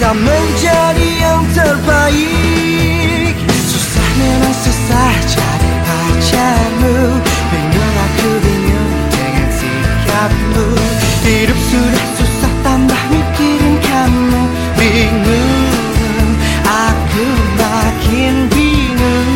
bisa menjadi yang terbaik. Susah memang susah jadi pacarmu. Bingung aku bingung dengan sikapmu. Hidup sudah susah tambah mikirin kamu. Bingung, aku makin bingung.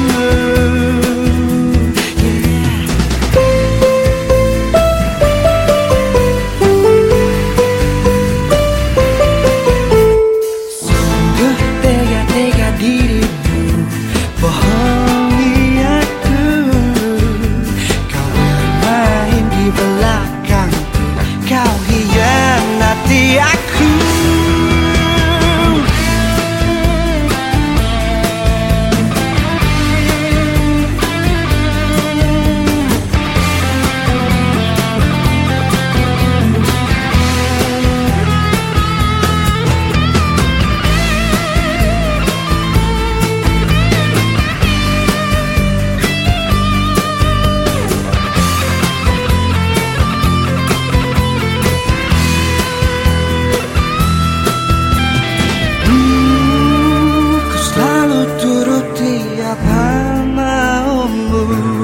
Sungguh tega-tega dirimu bohongi aku. Kau bermain di belakangku, kau hianati aku. Apa maumu?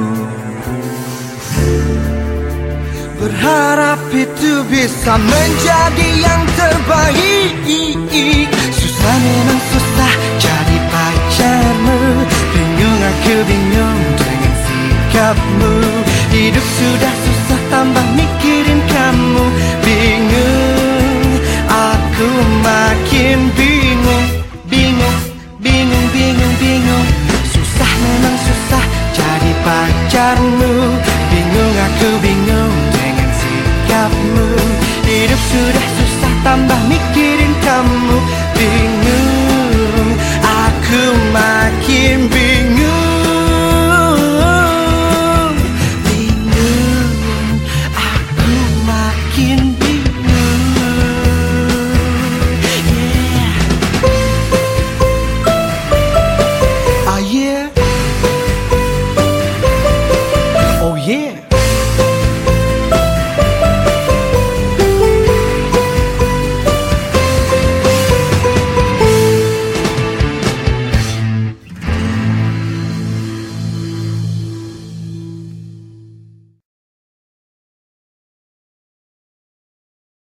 Berharap itu bisa menjadi yang terbaik. Susah memang susah jadi pacarmu. Bingung aku bingung dengan sikapmu. Hidup sudah susah tambah mikir